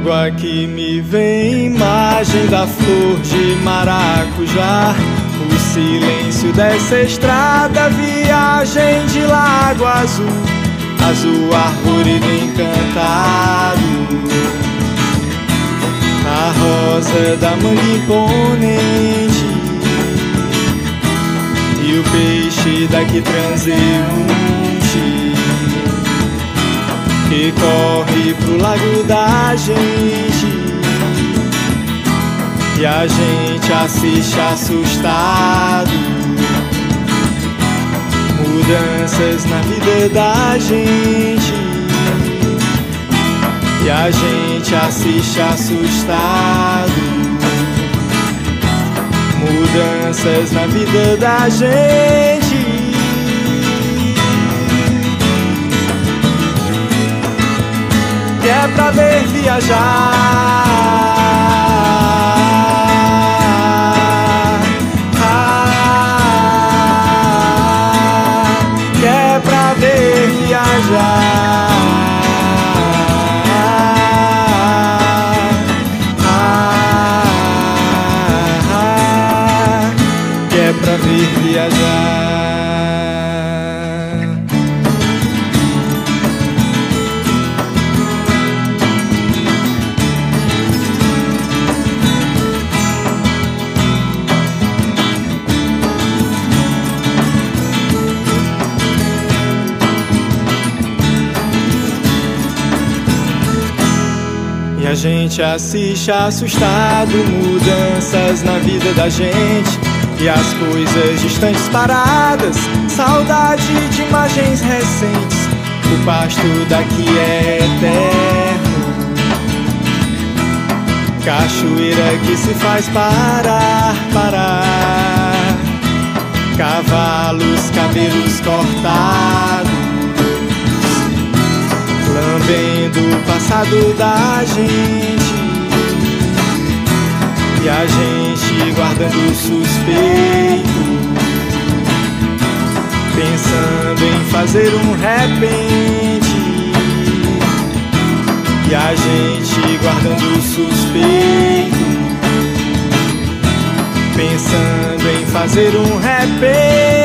água que me vem, imagem da flor de maracujá. O silêncio dessa estrada, viagem de lago azul, azul arvoredo encantado. A rosa da manga imponente e o peixe daqui transeunte que corre pro lago da gente, e a gente assiste assustado. Mudanças na vida da gente, e a gente assiste assustado. Mudanças na vida da gente. Que é pra ver viajar, que é pra ver viajar, que é pra ver viajar. E a gente assiste assustado, mudanças na vida da gente, e as coisas distantes paradas, saudade de imagens recentes. O pasto daqui é eterno, cachoeira que se faz parar, parar. Cavalos, cabelos cortados, lambendo o passado da gente, e a gente guardando o suspeito, pensando em fazer um repente, e a gente guardando o suspeito, pensando em fazer um repente.